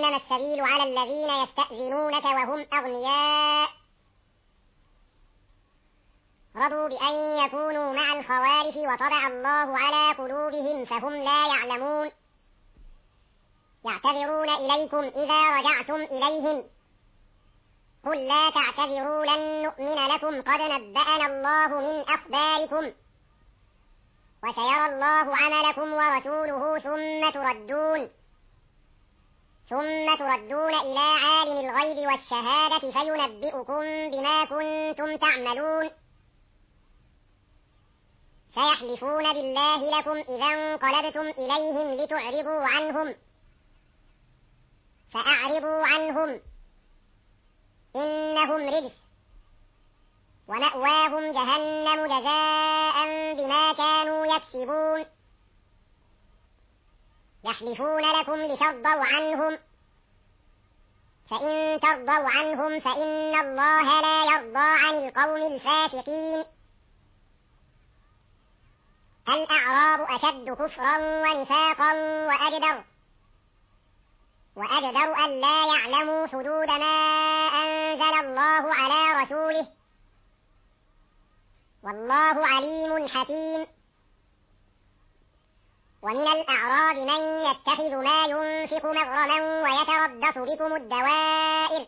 إنما السبيل على الذين يستأذنونك وهم أغنياء رضوا بأن يكونوا مع الخوالف وطبع الله على قلوبهم فهم لا يعلمون يعتذرون إليكم إذا رجعتم إليهم قل لا تعتذروا لن نؤمن لكم قد نبأنا الله من أخباركم وسيرى الله عملكم ورسوله ثم تردون إلى عالم الغيب والشهادة فينبئكم بما كنتم تعملون سيحلفون بالله لكم إذا انقلبتم إليهم لتعرضوا عنهم فأعرضوا عنهم إنهم رجس ومأواهم جهنم جزاء بما كانوا يكسبون يحلفون لكم لترضوا عنهم فإن ترضوا عنهم فإن الله لا يرضى عن القوم الفاسقين الأعراب أشد كفرا ونفاقا وأجدر أن لا يعلموا حدود ما أنزل الله على رسوله والله عليم حكيم ومن الأعراب من يتخذ ما ينفق مغرما ويتربص بكم الدوائر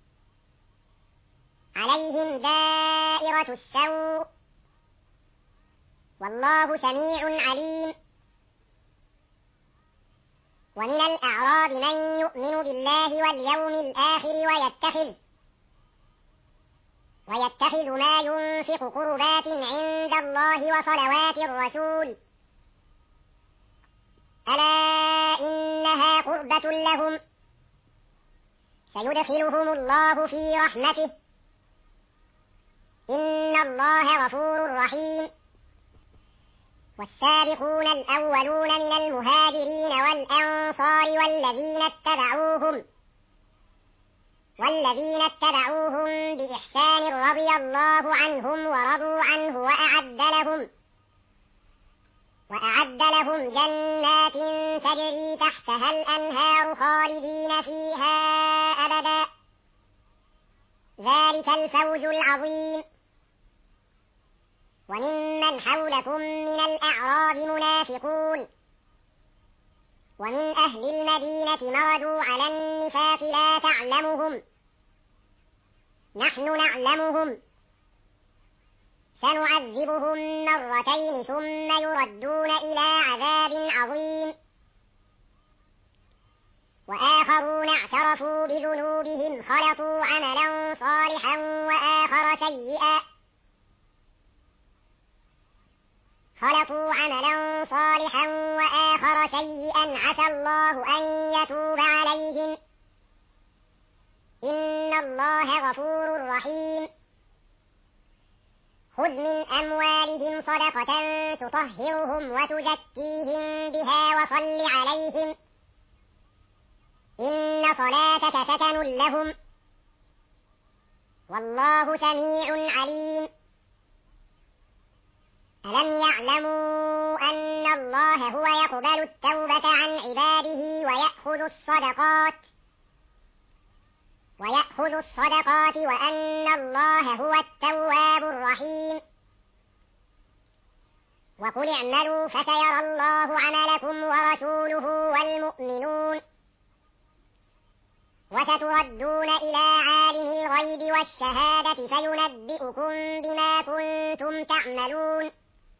عليهم دائرة السوء والله سميع عليم ومن الأعراب من يؤمن بالله واليوم الآخر ويتخذ ما ينفق قربات عند الله وصلوات الرسول ألا إنها قربة لهم سيدخلهم الله في رحمته إن الله غفور رحيم والسابقون الأولون من المهاجرين والأنصار والذين اتبعوهم بإحسان رضي الله عنهم ورضوا عنه وأعد لهم جنات تجري تحتها الأنهار خالدين فيها أبدا ذلك الفوز العظيم وممن حولكم من الأعراب منافقون ومن أهل المدينة مردوا على النفاق لا تعلمهم نحن نعلمهم سنعذبهم مرتين ثم يردون إلى عذاب عظيم وآخرون اعترفوا بذنوبهم خلطوا عملا صالحا وآخر سيئا عسى الله أن يتوب عليهم إن الله غفور رحيم خذ من أموالهم صدقة تطهرهم وتزكيهم بها وصل عليهم إن صلاتك سكن لهم والله سميع عليم ألم يعلموا أن الله هو يقبل التوبة عن عباده ويأخذ الصدقات وأن الله هو التواب الرحيم وقل اعملوا فسيرى الله عملكم ورسوله والمؤمنون وستردون إلى عالم الغيب والشهادة فينبئكم بما كنتم تعملون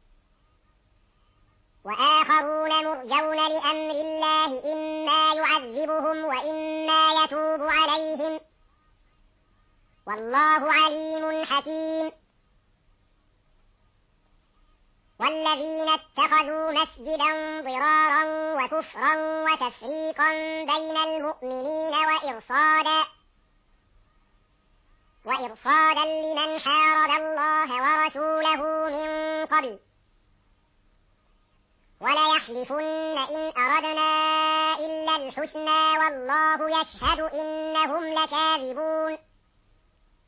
وآخرون مرجون لأمر الله إما يعذبهم وإما يتوب عليهم والله عليم حكيم والذين اتخذوا مسجدا ضرارا وكفرا وتفريقا بين المؤمنين وإرصادا لمن حارب الله ورسوله من قبل وليحلفن إن أردنا إلا الحسنى والله يشهد إنهم لكاذبون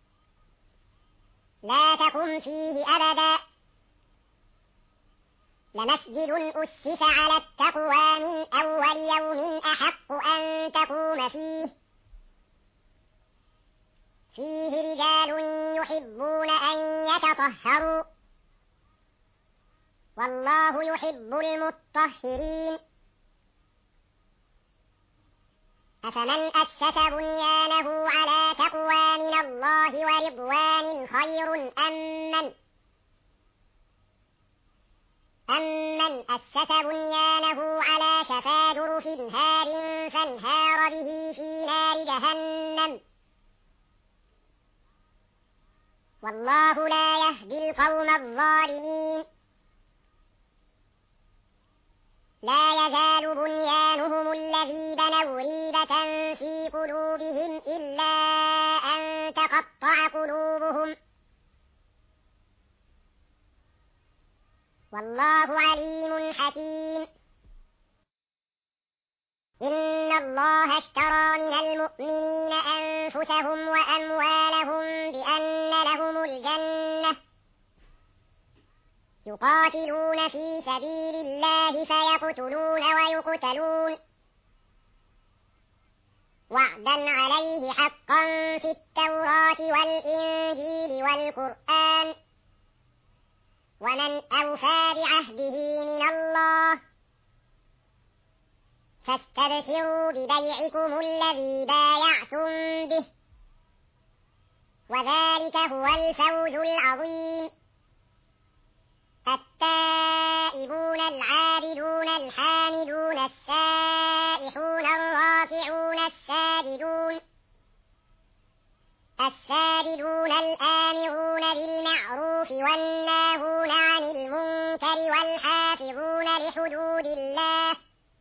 لا تقم فيه أبدا لمسجد أسس على التقوى من أول يوم أحق أن تقوم فيه رجال يحبون أن يتطهروا والله يحب المطهرين أفمن أسس بنيانه على تقوى من الله ورضوان خير أمن أسس بنيانه على شفا جرف هار فانهار به في نار جهنم والله لا يهدي القوم الظالمين لا يزال بنيانهم الذي بنوا ريبة في قلوبهم إلا أن تقطع قلوبهم والله عليم حكيم إن الله اشترى من المؤمنين أنفسهم وأموالهم بأن لهم الجنة يقاتلون في سبيل الله فيقتلون ويقتلون وعدا عليه حقا في التوراة والإنجيل والقرآن ومن أوفى بعهده من الله فاستبشروا ببيعكم الذي بايعتم به وذلك هو الفوز العظيم التائبون العابدون الحامدون السائحون الراكعون الساجدون الآمرون بالمعروف والناهون عن المنكر والحافظون لحدود الله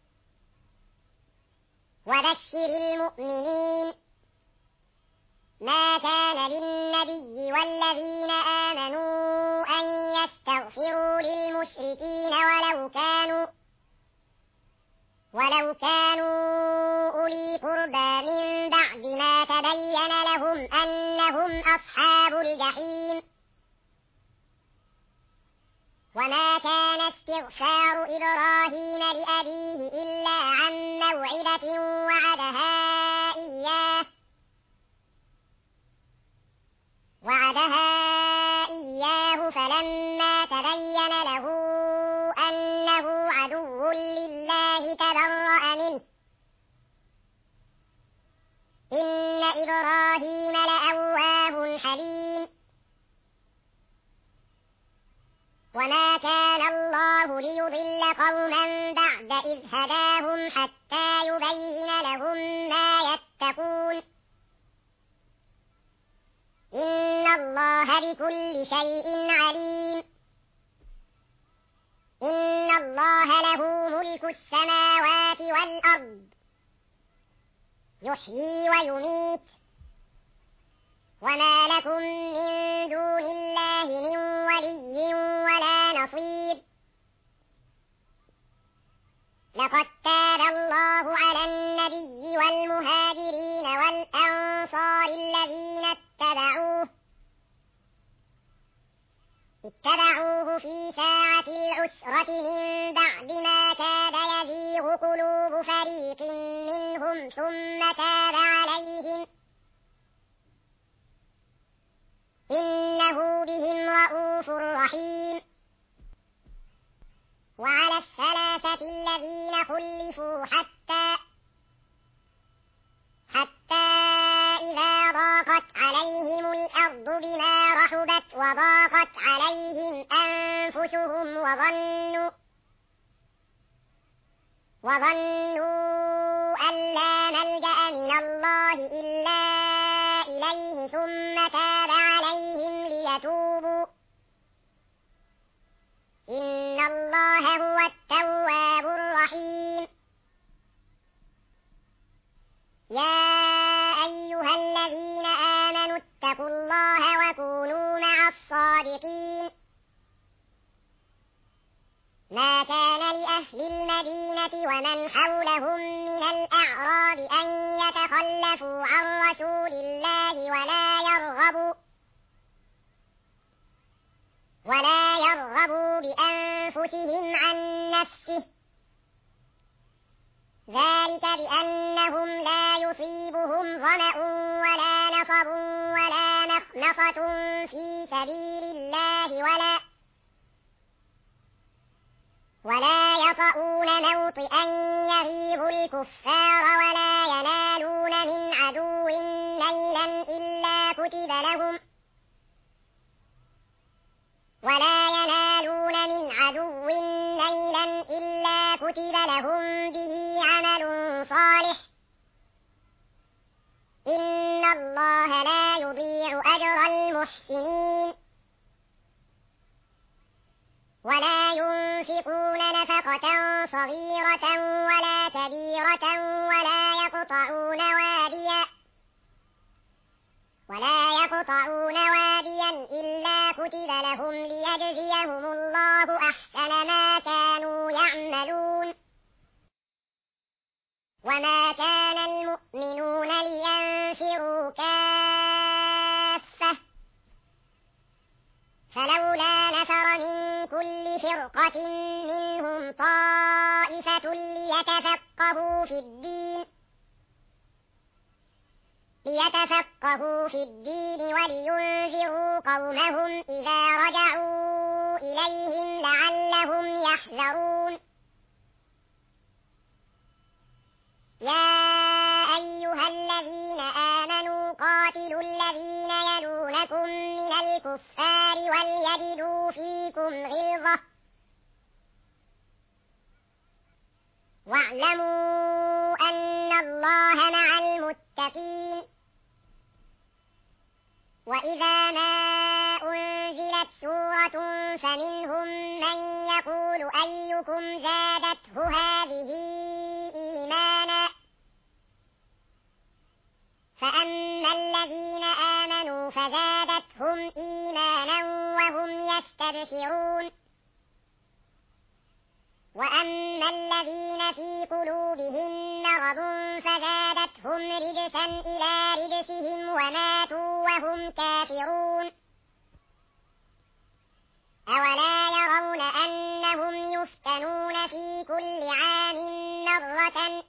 وبشر المؤمنين ما كان للنبي والذين آمنوا أن يستغفروا للمشركين ولو كانوا أولي قربى من بعد ما تبين لهم أنهم أصحاب الجحيم وما كان استغفار إبراهيم لأبيه إلا عن موعدة وعدها إياه فلما تبين له أنه عدو لله تبرأ منه إن إبراهيم لأواه حليم وما كان الله ليضل قوما بعد إذ هداهم حتى يبين لهم ما يتقون إن الله بكل شيء عليم إن الله له ملك السماوات والأرض يحيي ويميت وما لكم من دون الله من ولي ولا نصير لقد تاب الله على النبي والمهاجرين والأنصار الذين اتبعوه في ساعة العسرة من بعد ما كاد يزيغ قلوب فريق منهم ثم تاب عليهم إنه بهم رءوف رحيم وعلى الثلاثة الذين خلفوا حتى إذا ضاقت عليهم الأرض بما رحبت وضاقت عليهم أنفسهم وظنوا أن لا ملجأ من الله إلا إليه ثم تاب عليهم ليتوبوا إن الله هو التواب الرحيم يا أيها الذين آمنوا اتقوا الله وكونوا مع الصادقين ما كان لأهل المدينة ومن حولهم من الأعراب أن يتخلفوا عن رسول الله ولا يرغبوا بأنفسهم عن نفسه، ذلك بأنهم لا يصيبهم ظمأ ولا نصب ولا مخنصة في سبيل الله ولا يطؤون موطئا يغيظ الكفار ولا ينالون من عدو نيلا إلا كتب لهم به عمل صالح، إن الله لا يضيع أجر المحسنين. ولا ينفقون نفقة صغيرة ولا كبيرة ولا يقطعون واديا إلا كتب لهم ليجزيهم الله أحسن ما كانوا يعملون. وما كان المؤمنون لينفروا كافة، فلولا نفر من كل فرقة منهم طائفة ليتفقهوا في الدين ولينذروا قومهم إذا رجعوا إليهم لعلهم يحذرون. يا أيها الذين آمنوا قاتلوا الذين يلونكم من الكفار وليجدوا فيكم غلظة، واعلموا أن الله مع المتقين. وإذا ما أنزلت سورة فمنهم من يقول أيكم زادته هذه إيمانا، فأما الذين آمنوا فزادتهم إيمانا وهم يستبشرون. وأما الذين في قلوبهم مرض فزادتهم رجسا إلى رجسهم وماتوا وهم كافرون. أولا يرون أنهم يفتنون في كل عام مرة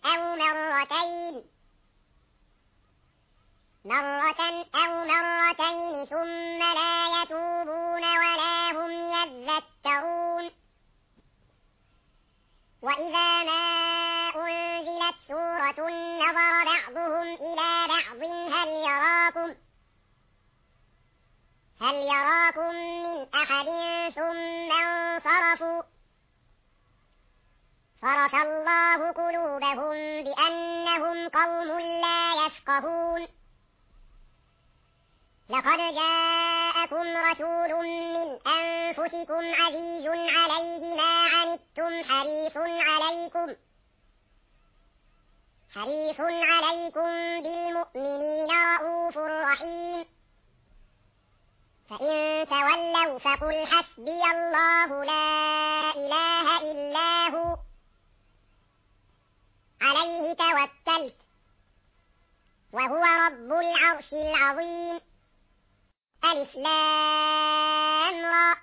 أو مرتين ثم لا يتوبون ولا هم يذكرون. وإذا ما أنزلت سورة نظر بعضهم إلى بعض هل يراكم من أحد ثم انصرفوا، صرف الله قلوبهم بأنهم قوم لا يفقهون. لقد جاءكم رسول من أنفسكم عزيز عليه ما عنتم حريص عليكم بالمؤمنين رءوف رحيم. فإن تولوا فقل حسبي الله لا إله إلا هو عليه توكلت وهو رب العرش العظيم. ألف لام را،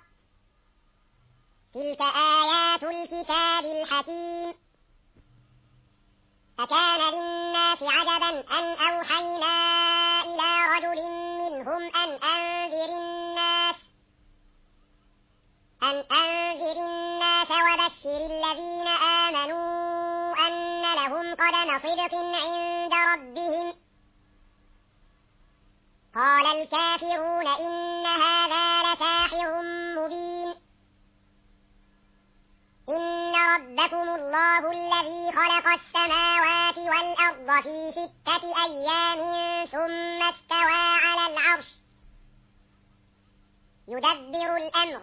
تلك آيات الكتاب الحكيم. أكان للناس عجبا أن أوحينا إلى رجل منهم أن أنذر الناس وبشر الذين آمنوا أن لهم قدم صدق عند ربهم. قال الكافرون إن هذا لساحر مبين. إن ربكم الله الذي خلق السماوات والأرض في 6 أيام ثم استوى على العرش يدبر الأمر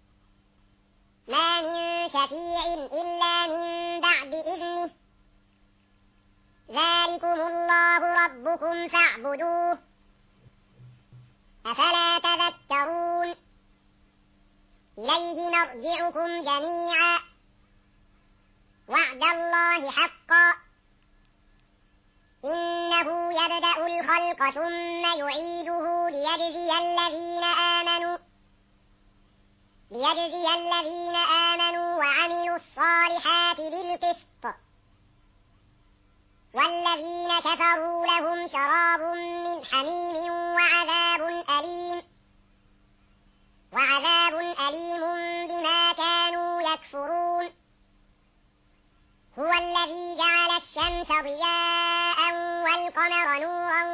ما من شفيع إلا من بعد إذنه. ذلكم الله ربكم فاعبدوه، أفلا تذكرون. إليه مرجعكم جميعا وعد الله حقا، إنه يبدأ الخلق ثم يعيده ليجزي الذين آمنوا وعملوا الصالحات بالقسط، والذين كفروا لهم شراب من حميم وعذاب أليم بما كانوا يكفرون. هو الذي جعل الشمس ضياء والقمر نورا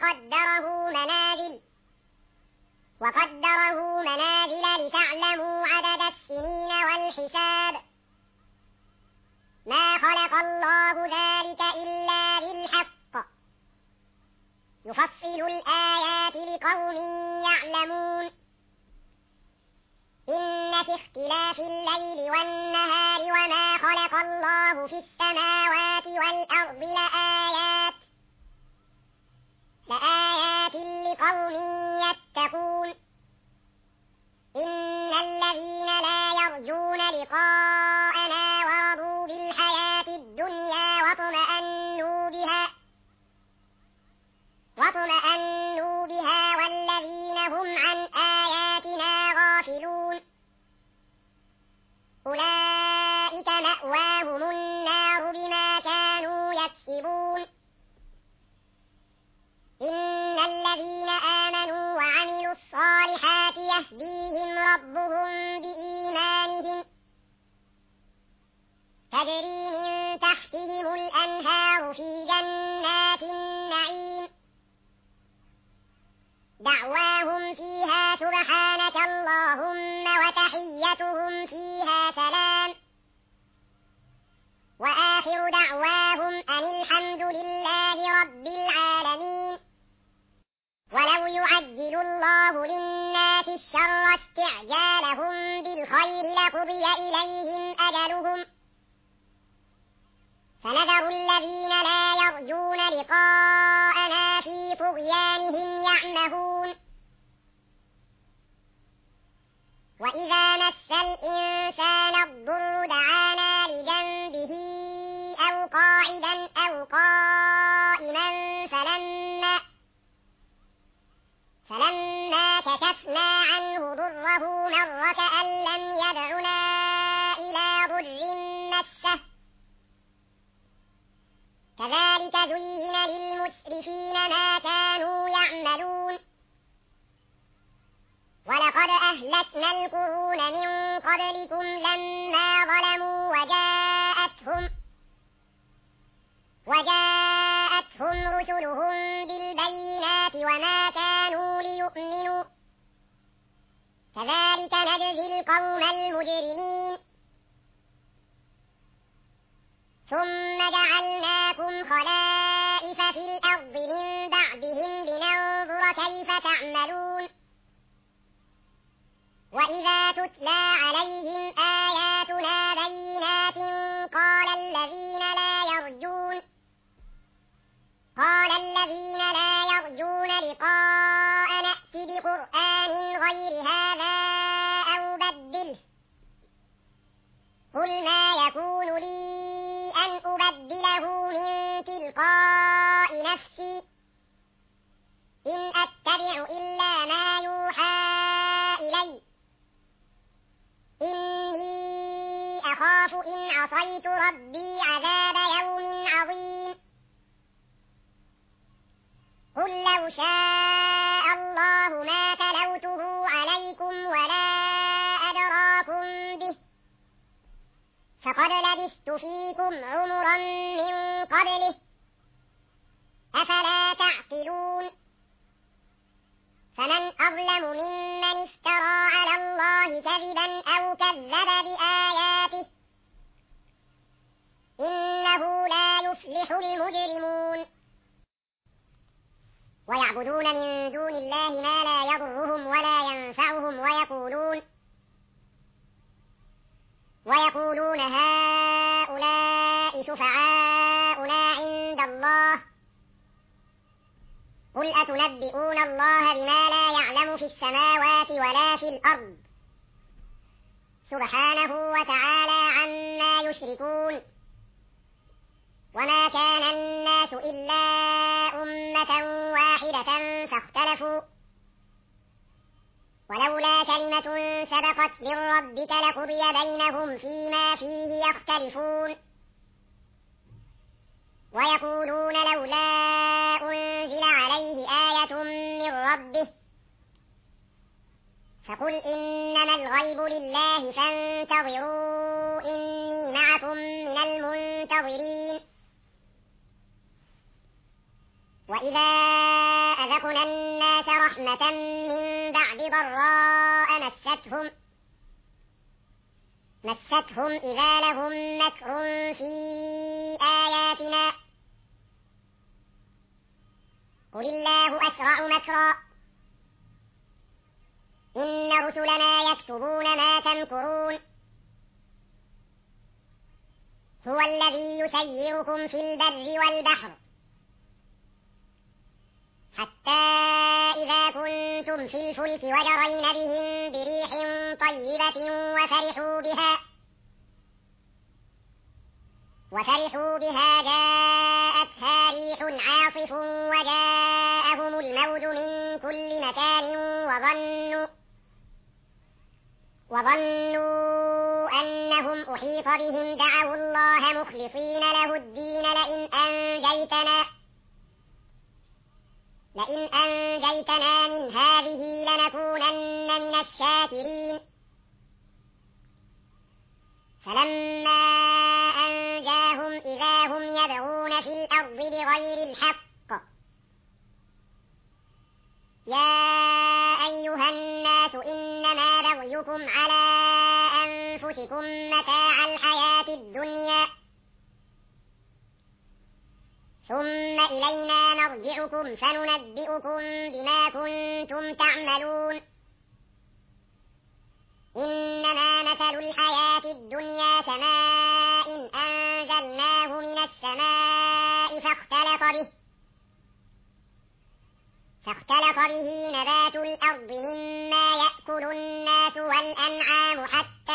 وقدره منازل لتعلموا عدد السنين والحساب. ما خلق الله ذلك إلا بالحق، يفصل الآيات لقوم يعلمون. إن في اختلاف الليل والنهار وما خلق الله في السماوات والأرض لآيات لقوم يتقون. إن الذين لا يرجون لقاءنا ورضوا بالحياة الدنيا واطمأنوا بها والذين هم عن آياتنا غافلون أولئك مأواهم النار بما كانوا يكسبون. إن الذين آمنوا وعملوا الصالحات يهديهم ربهم بإيمانهم، تجري من تحتهم الأنهار في جنات النعيم، دعواهم فيها سبحانك اللهم وتحيتهم فيها سلام، وآخر دعواهم أن الحمد لله رب العالمين. ولو يعجل الله للناس الشر استعجالهم بالخير لقضي إليهم أجلهم، فنذر الذين لا يرجون لقاءنا في طغيانهم يعمهون. وإذا مس الإنسان الضر دعانا لجنبه أو قاعدا أو قائما فلما كشفنا عنه ضره مر كأن لم يدعنا إلى ضر مسه، كذلك زين للمسرفين ما كانوا يعملون. ولقد أهلكنا القرون من قبلكم لما ظلموا وجاءتهم رسلهم بالبينات وما كانوا ليؤمنوا، كذلك نجزي القوم المجرمين. ثم جعلناكم خلائف في الأرض من بعدهم لننظر كيف تعملون. وإذا تتلى عليهم آياتنا بينات قال الذين لا يرجون لقاء نأت بقرآن غير هذا أو بدله، قل ما يكون لي أن أبدله من تلقاء نفسي، إن أتبع إلا ما يوحى إلي، إني أخاف إن عصيت ربي عذاب يوم عظيم. قل لو شاء الله ما تلوته عليكم ولا أدراكم به، فقد لبثت فيكم عمرا من قبله، أفلا تعقلون. فمن أظلم ممن افترى على الله كذبا أو كذب بآياته، إنه لا يفلح المجرمون. ويعبدون من دون الله ما لا يضرهم ولا ينفعهم ويقولون هؤلاء شفعاؤنا عند الله، قل أتنبئون الله بما لا يعلم في السماوات ولا في الأرض، سبحانه وتعالى عما يشركون. وما كان الناس إلا أمة واحدة فاختلفوا، ولولا كلمة سبقت من ربك لقضي بينهم فيما فيه يختلفون ويقولون لولا أنزل عليه آية من ربه فقل إنما الغيب لله فانتظروا إني معكم من المنتظرين وإذا أذقنا الناس رحمة من بعد ضراء مستهم إذا لهم مكر في آياتنا قل الله أسرع مكرا إن رسلنا يكتبون ما تمكرون هو الذي يسيركم في البر والبحر حتى إذا كنتم في الفلك وجرين بهم بريح طيبة وفرحوا بها جاءتها ريح عاصف وجاءهم الموج من كل مكان وظنوا أنهم أحيط بهم دعوا الله مخلصين له الدين لئن أنجيتنا من هذه لنكونن من الشاكرين فلما أنجاهم إذا هم يبغون في الأرض بغير الحق يا أيها الناس إنما بغيكم على أنفسكم متاع الحياة الدنيا ثم إلينا مرجعكم فننبئكم بما كنتم تعملون إنما مثل الحياة الدنيا كماء أنزلناه من السماء فاختلط به نبات الأرض مما يأكل الناس والأنعام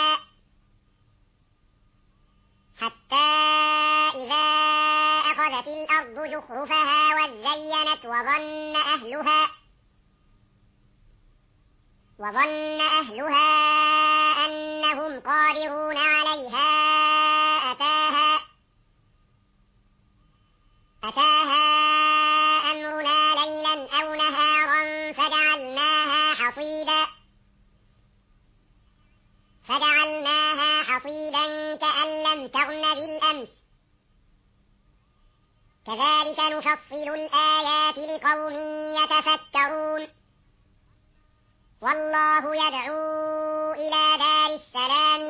حتى إذا أخذت الأرض زخرفها وزينت وظن أهلها أنهم قادرون عليها أتاها أمرنا ليلا أو نهارا فجعلناها حصيدا كأن لم تغن بالأمس كذلك نفصل الآيات لقوم يتفكرون والله يدعو إلى دار السلام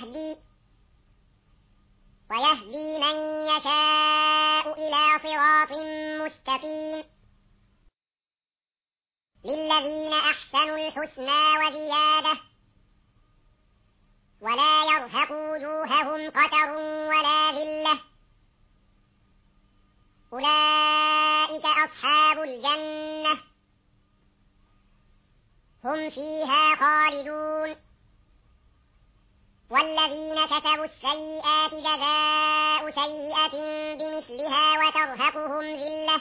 ويهدي من يشاء إلى صراط مستقيم للذين أحسنوا الحسنى وزيادة ولا يرهق وجوههم قتر ولا ذلة أولئك أصحاب الجنة هم فيها خالدون والذين كسبوا السيئات جزاء سيئة بمثلها وترهقهم ذلة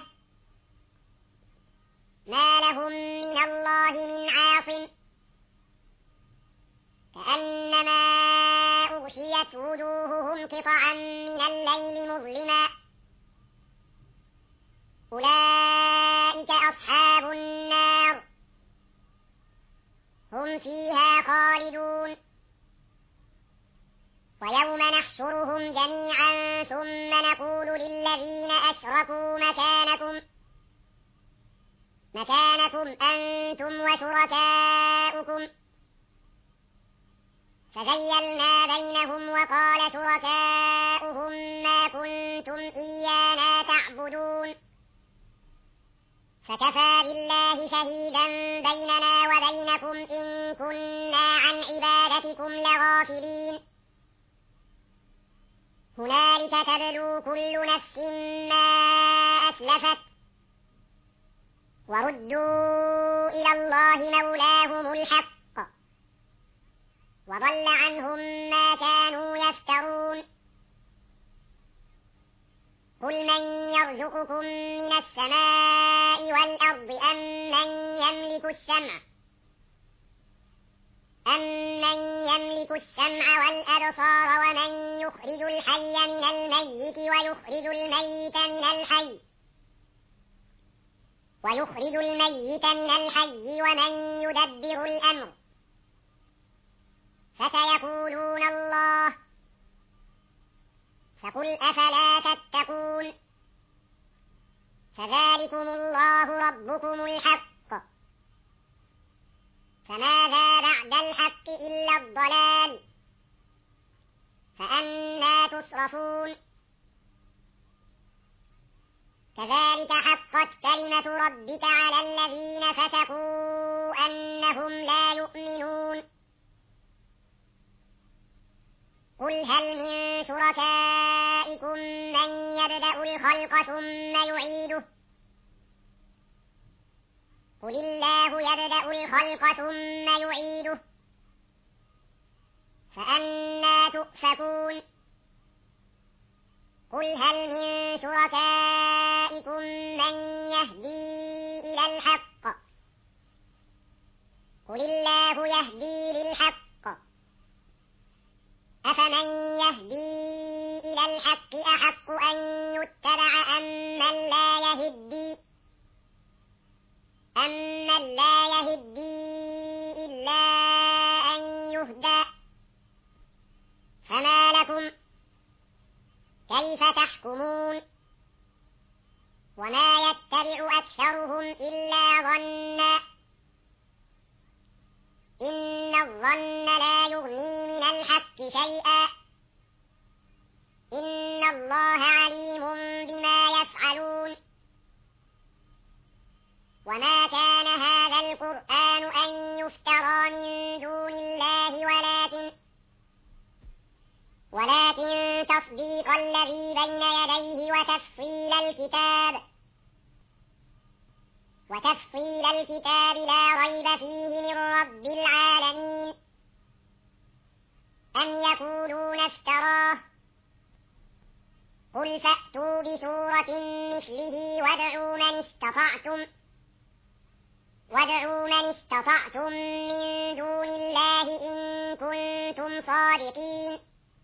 ما لهم من الله من عاصم كأنما أغشيت وجوههم قطعا من الليل مظلما أولئك أصحاب النار هم فيها خالدون ويوم نحشرهم جميعا ثم نقول للذين أشركوا مكانكم أنتم وشركاؤكم فزيلنا بينهم وقال شركاؤهم ما كنتم إيانا تعبدون فكفى بالله شهيدا بيننا وبينكم إن كنا عن عبادتكم لغافلين هنالك تبلو كل نفس ما أسلفت وردوا إلى الله مولاهم الحق وضل عنهم ما كانوا يفترون قل من يرزقكم من السماء والأرض أم من يملك السمع أَمَّن يَمْلِكُ السَّمْعَ وَالْأَبْصَارَ وَمَن يُخْرِجُ الْحَيَّ مِنَ الْمَيِّتِ وَيُخْرِجُ الْمَيِّتَ مِنَ الْحَيِّ وَمَن يُدَبِّرُ الْأَمْرَ فَسَيَقُولُونَ اللَّهُ فَقُلْ أَفَلَا تَتَّقُونَ فَذَلِكُمُ اللَّهُ رَبُّكُمُ الْحَقُّ فَمَاذَا بَعْدَ الْحَقِّ إِلَّا الضَّلَالُ فَأَنَّىٰ تُصْرَفُونَ كَذَلِكَ حَقَّتْ كَلِمَةُ رَبِّكَ عَلَى الَّذِينَ فَسَقُوا أَنَّهُمْ لَا يُؤْمِنُونَ قُلْ هَلْ مِن شُرَكَائِكُم مَّن يَبْدَأُ الْخَلْقَ ثُمَّ يُعِيدُهُ قُلِ اللَّهُ يَبْدَأُ الْخَلْقَ ثُمَّ يُعِيدُهُ فَأَنَّىٰ تُؤْفَكُونَ قُلْ هَلْ مِن شُرَكَائِكُم مَّن يَهْدِي إِلَى الْحَقِّ قُلِ اللَّهُ يَهْدِي لِلْحَقِّ أَفَمَن يَهْدِي إِلَى الْحَقِّ أَحَقُّ أَن يُتَّبَعَ أَمَّن لَّا يَهِدِّي إِلَّا أَن يُهْدَىٰ فَمَا لَكُمْ كَيْفَ تَحْكُمُونَ وَمَا يَتَّبِعُ أَكْثَرُهُمْ إِلَّا ظَنًّا إِنَّ الظَّنَّ لَا يُغْنِي مِنَ الْحَقِّ شَيْئًا إِنَّ اللَّهَ عَلِيمٌ بِمَا يَفْعَلُونَ وَمَا كَانَ هَٰذَا الْقُرْآنُ أَن يُفْتَرَىٰ مِن دُونِ اللَّهِ ولكن تصديق الذي بين يديه وتفصيل الكتاب لا ريب فيه من رب العالمين أم يقولون افتراه قل فأتوا بسورة مثله وادعوا من استطعتم من دون الله إن كنتم صادقين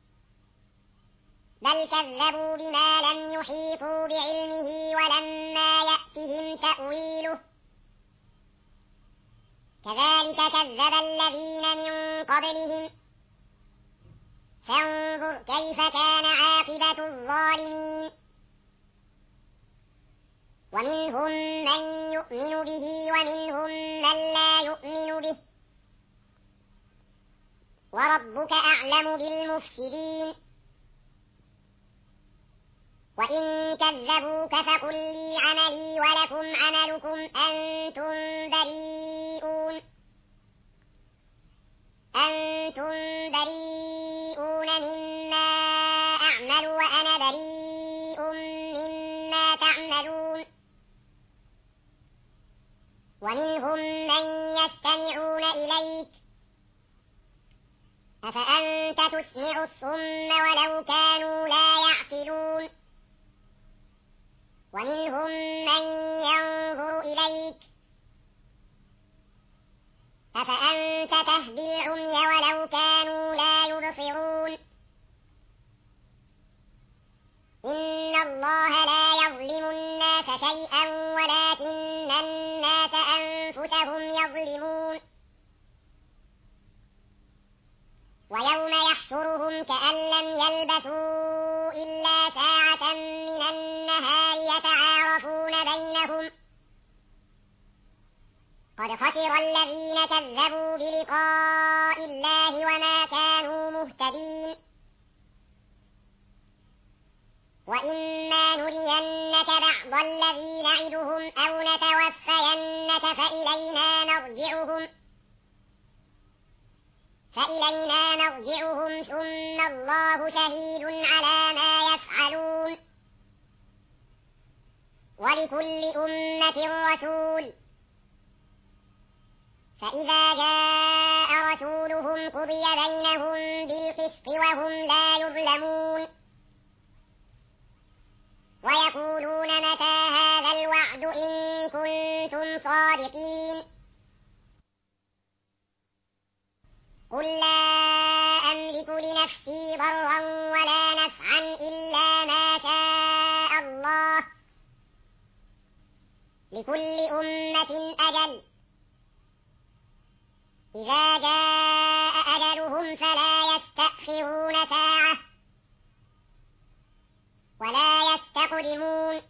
بل كذبوا بما لم يحيطوا بعلمه ولما يأتهم تأويله كذلك كذب الذين من قبلهم فانظر كيف كان عاقبة الظالمين ومنهم من يؤمن به ومنهم من لا يؤمن به وربك أعلم بالمفسدين وإن كذبوك فقل لي عملي ولكم عملكم أنتم بريئون مما أعمل وأنا بريء مما تعملون ومنهم من يستمعون إليك أفأنت تسمع الصم ولو كانوا لا يعقلون ومنهم من ينظر إليك أفأنت تهدي العمي ولو كانوا لا يبصرون إن الله لا يظلم الناس شيئا ولكن الناس أنفسهم يظلمون ويوم يحشرهم كأن لم يلبثوا إلا ساعة من النهار يتعارفون بينهم قد خسر الذين كذبوا بلقاء الله وما كانوا مهتدين وإما نرينك بعض الذي نعدهم أو نتوفينك فإلينا نرجعهم ثم الله شهيد على ما يفعلون ولكل أمة رسول فإذا جاء رسولهم قضي بينهم بالقسط وهم لا يظلمون ويقولون متى هذا الوعد إن كنتم صادقين قل لا أملك لنفسي ضرا ولا نفعا إلا ما شاء الله لكل أمة أجل إذا جاء أجلهم فلا يستأخرون ساعة ولا يستقدمون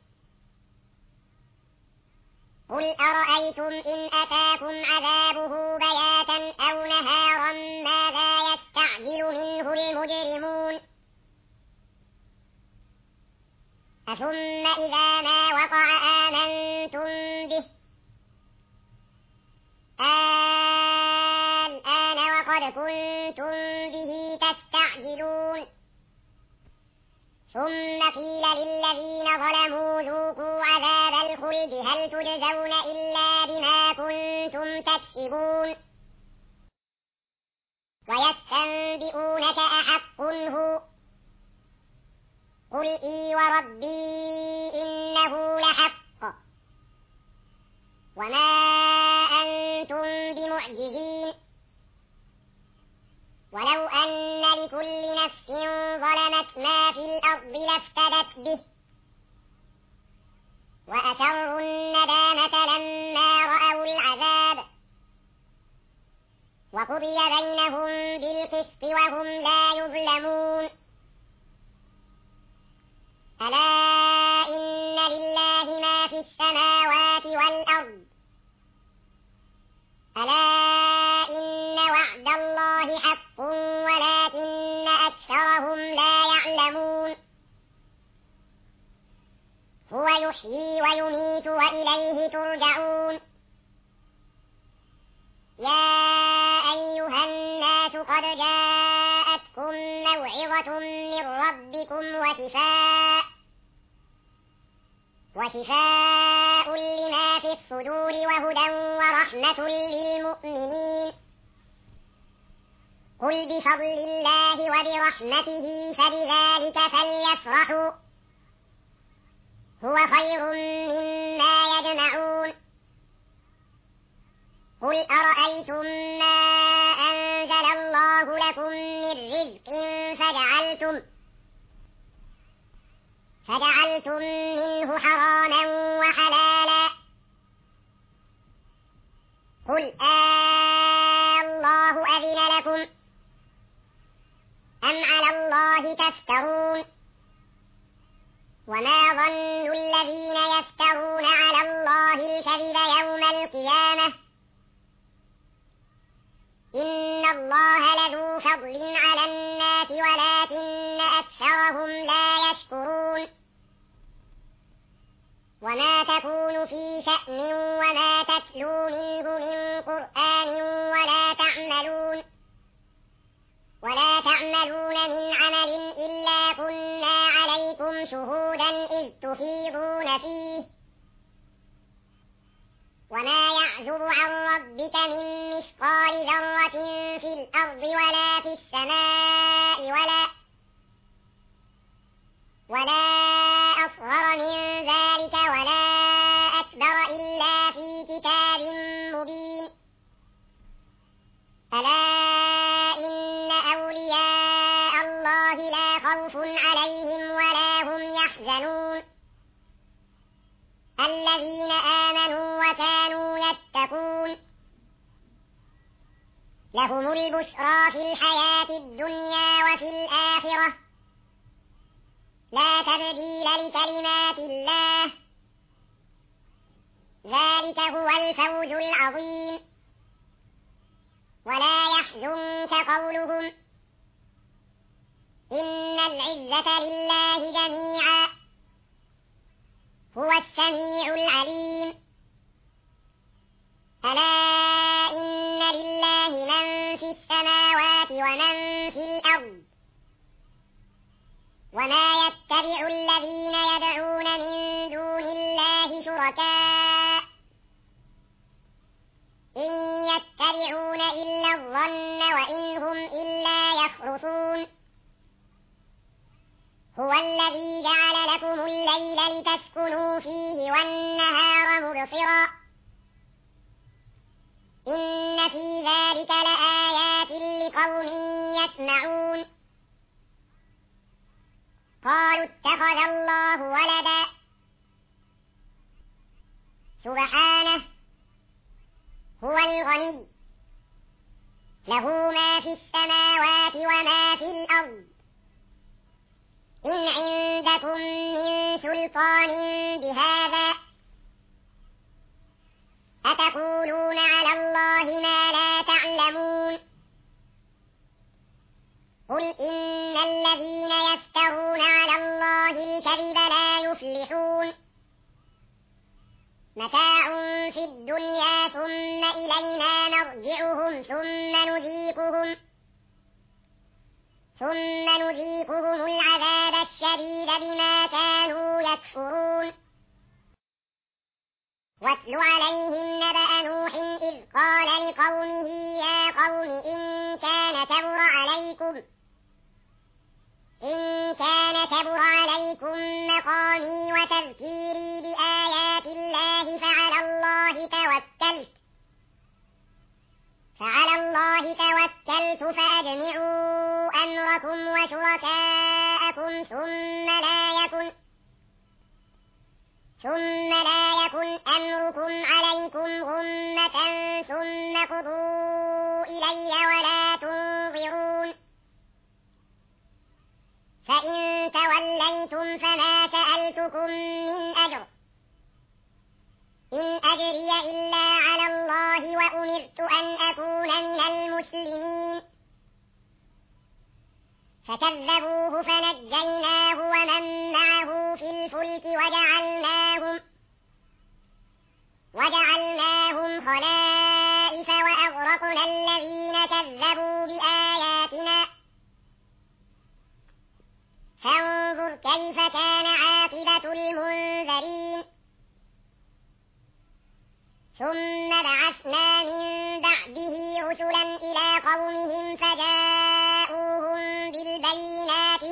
قل أرأيتم إن أتاكم عذابه بياتا أو نهارا ماذا يستعجل منه المجرمون أثم إذا ما وقع آمنتم به الآن وقد كنتم به تستعجلون ثم قيل للذين ظلموا ذوقوا عذاب الخلد هل تجزون إلا بما كنتم تكسبون ويستنبئونك أحق هو قل إي وربي إنه لحق وما أنتم بمعجزين ولو أن لكل نفس ظلمت ما في الأرض لافتدت به وأسروا الندامة لما رأوا العذاب وقضي بينهم بالقسط وهم لا يظلمون ألا إن لله ما في السماوات والأرض ألا إن وعد الله حق ولكن أكثرهم لا يعلمون هو يحيي ويميت وإليه ترجعون يا أيها الناس قد جاءتكم موعظة من ربكم وشفاء لما في الصدور وهدى ورحمة للمؤمنين قل بفضل الله وبرحمته فبذلك فليفرحوا هو خير مما يجمعون قل أرأيتم ما أنزل الله لكم من رزق فجعلتم منه حراما وحلالا قل الله أذن لكم أم على الله تفترون وما ظن الذين يفترون على الله الكذب يوم القيامة إن الله لذو فضل على الناس ولكن أكثرهم لا يشكرون وما تكون في شأن وما تتلو منه من قرآن ولا تعملون من عمل إلا كنا عليكم شهودا إذ تفيضون فيه وما يعزب عن ربك من مثقال ذرة في الأرض ولا في السماء ولا أصغر من ذلك ولا أكبر إلا في كتاب مبين ألا إن أولياء الله لا خوف عليهم ولا هم يحزنون الذين آمنوا وكانوا يتقون لهم البشرى في الحياة الدنيا وفي الآخرة لا تبديل لكلمات الله ذلك هو الفوز العظيم ولا يحزنك قولهم إن العزة لله جميعا هو السميع العليم ألا إن لله من في السماوات ومن في الأرض وما يتبع الذين يدعون من دون الله شركاء إن يتبعون إلا الظن وإن هم إلا يخرصون هو الذي جعل لكم الليل لتسكنوا فيه والنهار مبصرا إن في ذلك لآيات لقوم يسمعون قالوا اتخذ الله ولدا سبحانه هو الغني له ما في السماوات وما في الأرض إن عندكم من سلطان بهذا أتقولون على الله ما لا تعلمون قل إن الذين يفترون على الله الكذب لا يفلحون متاع في الدنيا ثم إلينا مرجعهم ثم نذيقهم العذاب الشديد بما كانوا يكفرون واتل عليهم نبأ نوح إذ قال لقومه يا قوم إن كان كبر عليكم مقامي وتذكيري بآيات الله فعلى الله توكلت فأجمعوا أمركم وشركاءكم ثم لا يكن أمركم عليكم غمة ثم قضوا إلي ولا تنظرون فإن توليتم فما سألتكم من أجر إن أجري إلا على الله وأمرت أن أكون من المسلمين فكذبوه فنجيناه ومن معه في الفلك وجعلناهم خلائف وأغرقنا الذين كذبوا بآياتنا فانظر كيف كان عاقبة المنذرين ثم بعثنا من بعده رسلا إلى قومهم فجاءوهم بالبينات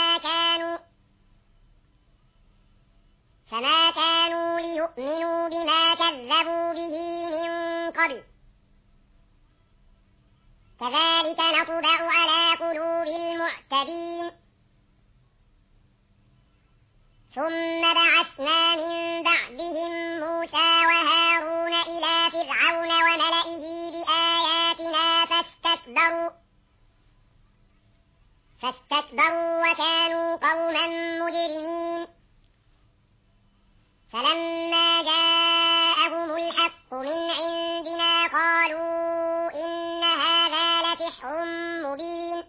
فما كانوا ليؤمنوا بما كذبوا به من قبل كذلك نطبع على قلوب المعتدين ثم بعثنا من بعدهم موسى وهارون إلى فرعون وملئه بآياتنا فاستكبروا وكانوا قوما مجرمين فلما جاءهم الحق من عندنا قالوا إن هذا لسحر مبين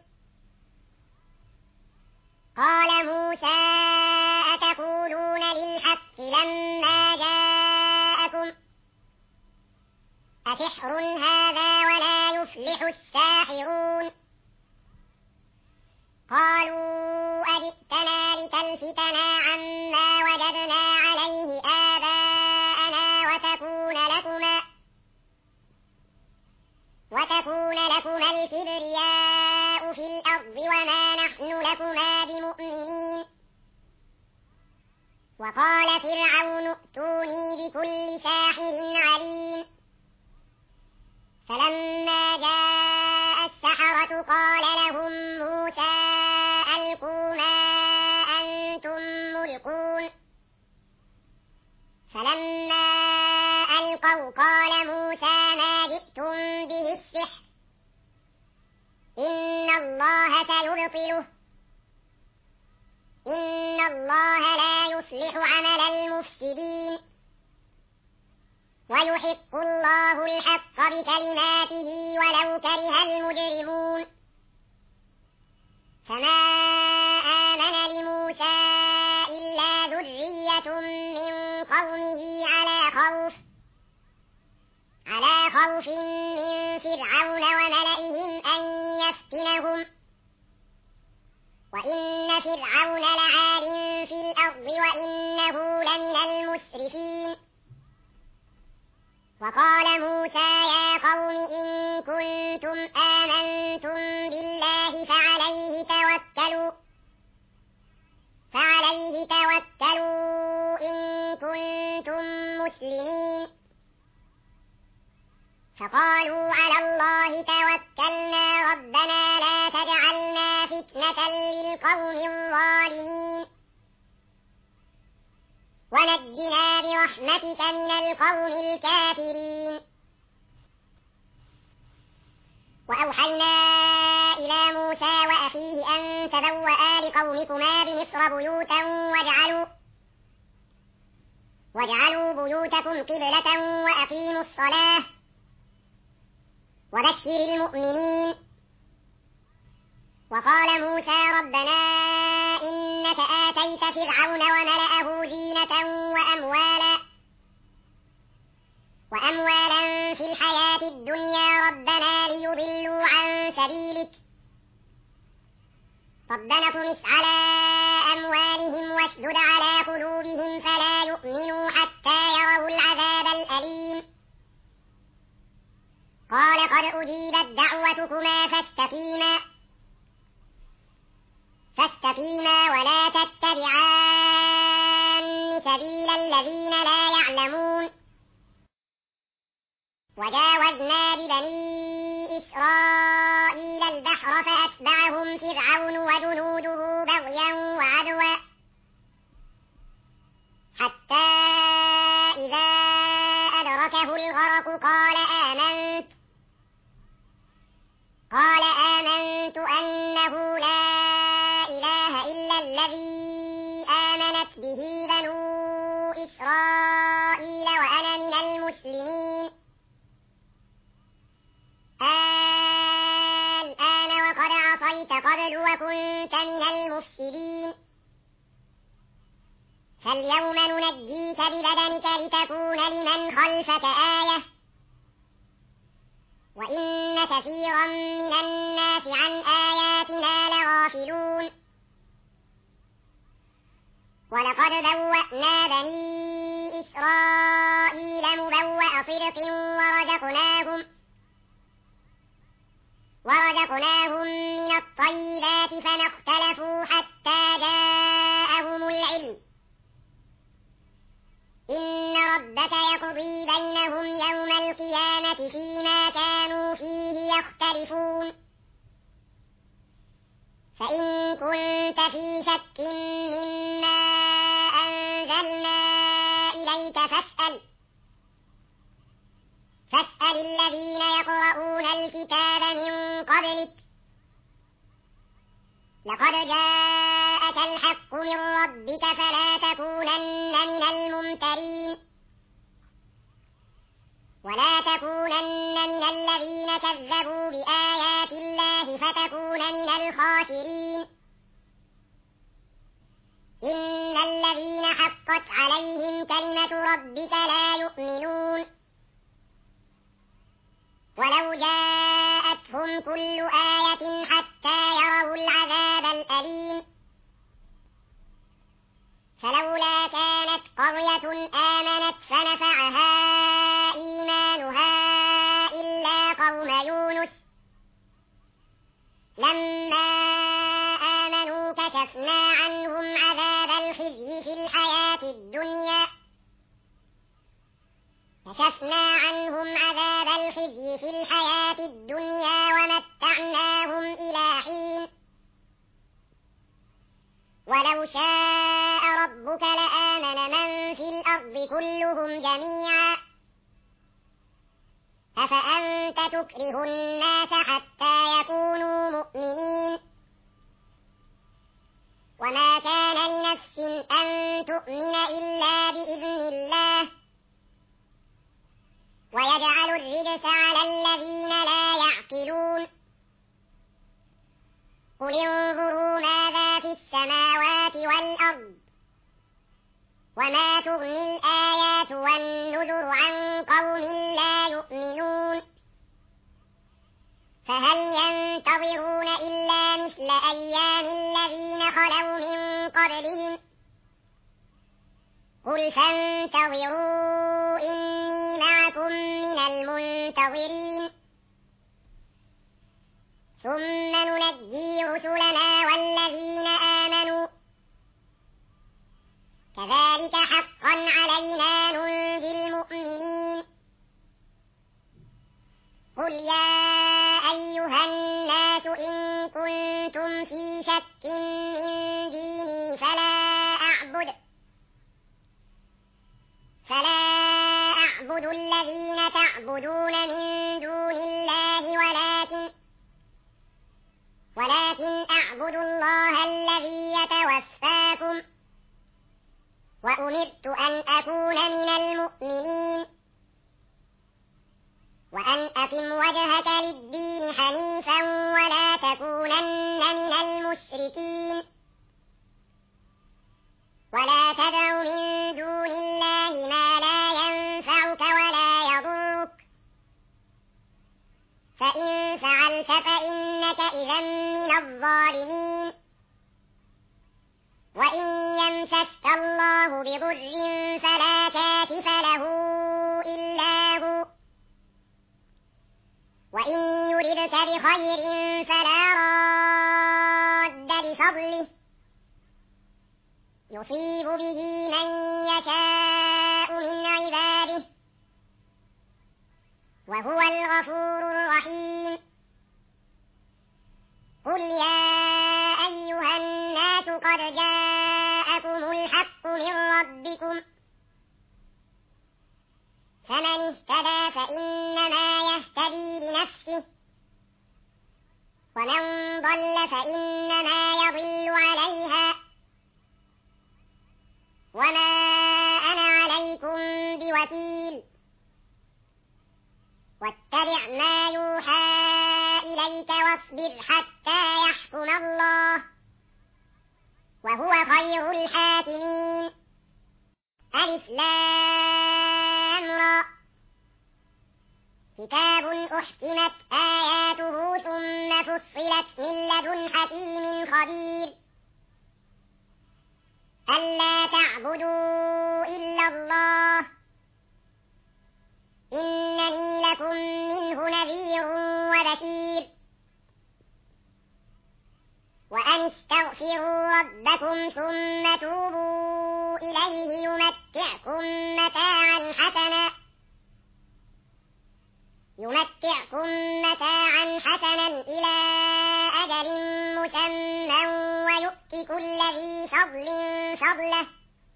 قال موسى أتقولون للحق لما جاءكم أسحر هذا ولا يفلح الساحرون قالوا أجئتنا لتلفتنا عما وجدنا عليه آباءنا وتكون لكما الكبرياء في الأرض وما نحن لكما بمؤمنين وقال فرعون ائتوني بكل ساحر عليم فلما جاء السحرة قال لهم موسى ألقوا ما أنتم ملقون فلما ألقوا قال موسى ما جئتم به السحر إن الله سيبطله إن الله لا يصلح عمل المفسدين ويحق الله الحق بكلماته ولو كره المجرمون فما آمن لموسى إلا ذرية من قومه على خوف من فرعون وملئهم أن يفتنهم وإن فرعون لعال في الأرض وإنه لمن المسرفين وقال موسى يا قوم إن كنتم آمنتم بالله فعليه توكلوا إن كنتم مسلمين فقالوا على الله توكلنا ربنا لا تجعلنا فتنة للقوم الظالمين ونجنا برحمتك من القوم الكافرين. وأوحينا إلى موسى وأخيه أن تبوأ لقومكما بمصر بيوتا واجعلوا بيوتكم قبلة وأقيموا الصلاة وبشر المؤمنين. وقال موسى ربنا إنك آتيت فرعون وملأه زينة وأموالا في الحياة الدنيا ربنا ليضلوا عن سبيلك ربنا اطمس على أموالهم واشدد على قلوبهم فلا يؤمنوا حتى يروا العذاب الأليم. قال قد أجيبت دعوتكما فاستقيما ولا تتبعان سبيل الذين لا يعلمون. وجاوزنا ببني إسرائيل البحر فأتبعهم فرعون وجنوده بغيا وعدوا حتى إذا أدركه الغرق قال آمنت أنه لا إله إلا الذي آمنت به بنو إسرائيل وأنا من المسلمين. الآن وقد عصيت قبل وكنت من المفسدين فاليوم ننجيك ببدنك لتكون لمن خلفك آية وإن كثيرا من الناس عن آياتنا لغافلون. ولقد بوأنا بني إسرائيل مبوأ صدق ورزقناهم من الطيبات فما اختلفوا حتى جاءهم العلم. إن ربك يقضي بينهم يوم القيامة فيما كانوا فيه يختلفون. فإن كنت في شك مما أنزلنا إليك فاسأل الذين يقرؤون الكتاب من قبلك لقد جاءك الحق من ربك فلا تكونن من الممترين ولا تكونن من الذين كذبوا بآيات الله فتكون من الخاسرين. إن الذين حقت عليهم كلمة ربك لا يؤمنون ولو جاءتهم كل آية حتى يروا العذاب الأليم. فلولا كانت قرية آمنت فنفعها إيمانها إلا قوم يونس لما آمنوا كشفنا عنهم عذاب الخزي في الحياة الدنيا ومتعناهم إلى حين. ولو شاء ربك لآمن من في الأرض كلهم جميعا أفأنت تكره الناس حتى يكونوا مؤمنين. وما كان لنفس أن تؤمن إلا بإذن الله ويجعل الرجس على الذين لا يعقلون. قل انظروا ماذا في السماوات والأرض وما تغني الآيات والنذر عن قوم لا يؤمنون. فهل ينتظرون إلا مثل أيام الذين خلوا من قبلهم قل فانتظروا إني معكم من المنتظرين. ثم ننجي رسلنا والذين آمنوا كذلك حقا علينا ننجي المؤمنين. قل يا أيها الناس من ديني فلا أعبد الذين تعبدون من دون الله ولكن أعبد الله الذي يتوفاكم وأمرت أن أكون من المؤمنين وأن أقم وجهك للدين حنيفا ولا تكونن من المشركين ولا تدع من دون الله ما لا ينفعك ولا يضرك فإن فعلت فإنك إذا من الظالمين وإن يمسسك الله بضر فلا كاشف له إلا هو وإن يردك بخير فلا راد لفضله يصيب به من يشاء من عباده وهو الغفور الرحيم قل يا أيها الناس قد جاءكم الحق من ربكم فمن اهتدى فإنما يهتدي لنفسه ومن ضل فإنما يضل عليها وما أنا عليكم بوكيل واتبع ما يوحى إليك واصبر حتى يحكم الله وهو خير الحاكمين ألف لام را كتاب أحكمت آياته ثم فصلت من لدن حكيم خبير ألا تعبدوا إلا الله إنني لكم منه نذير وبشير وأن استغفروا ربكم ثم توبوا إليه يمتعكم متاعا حسنا إلى أجل مسمى ويؤت كل ذي فضل فضله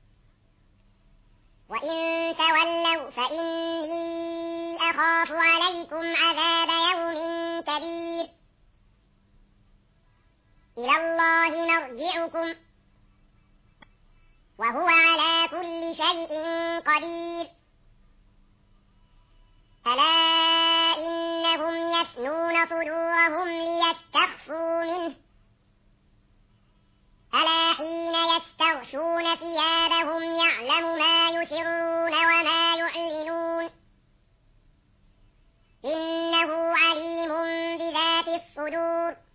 وإن تولوا فإني أخاف عليكم عذاب يوم كبير إلى الله مرجعكم وهو على كل شيء قدير ألا إنهم يثنون صدورهم ليستخفوا منه ألا حين يستغشون ثيابهم يعلم ما يسرون وما يعلنون إنه عليم بذات الصدور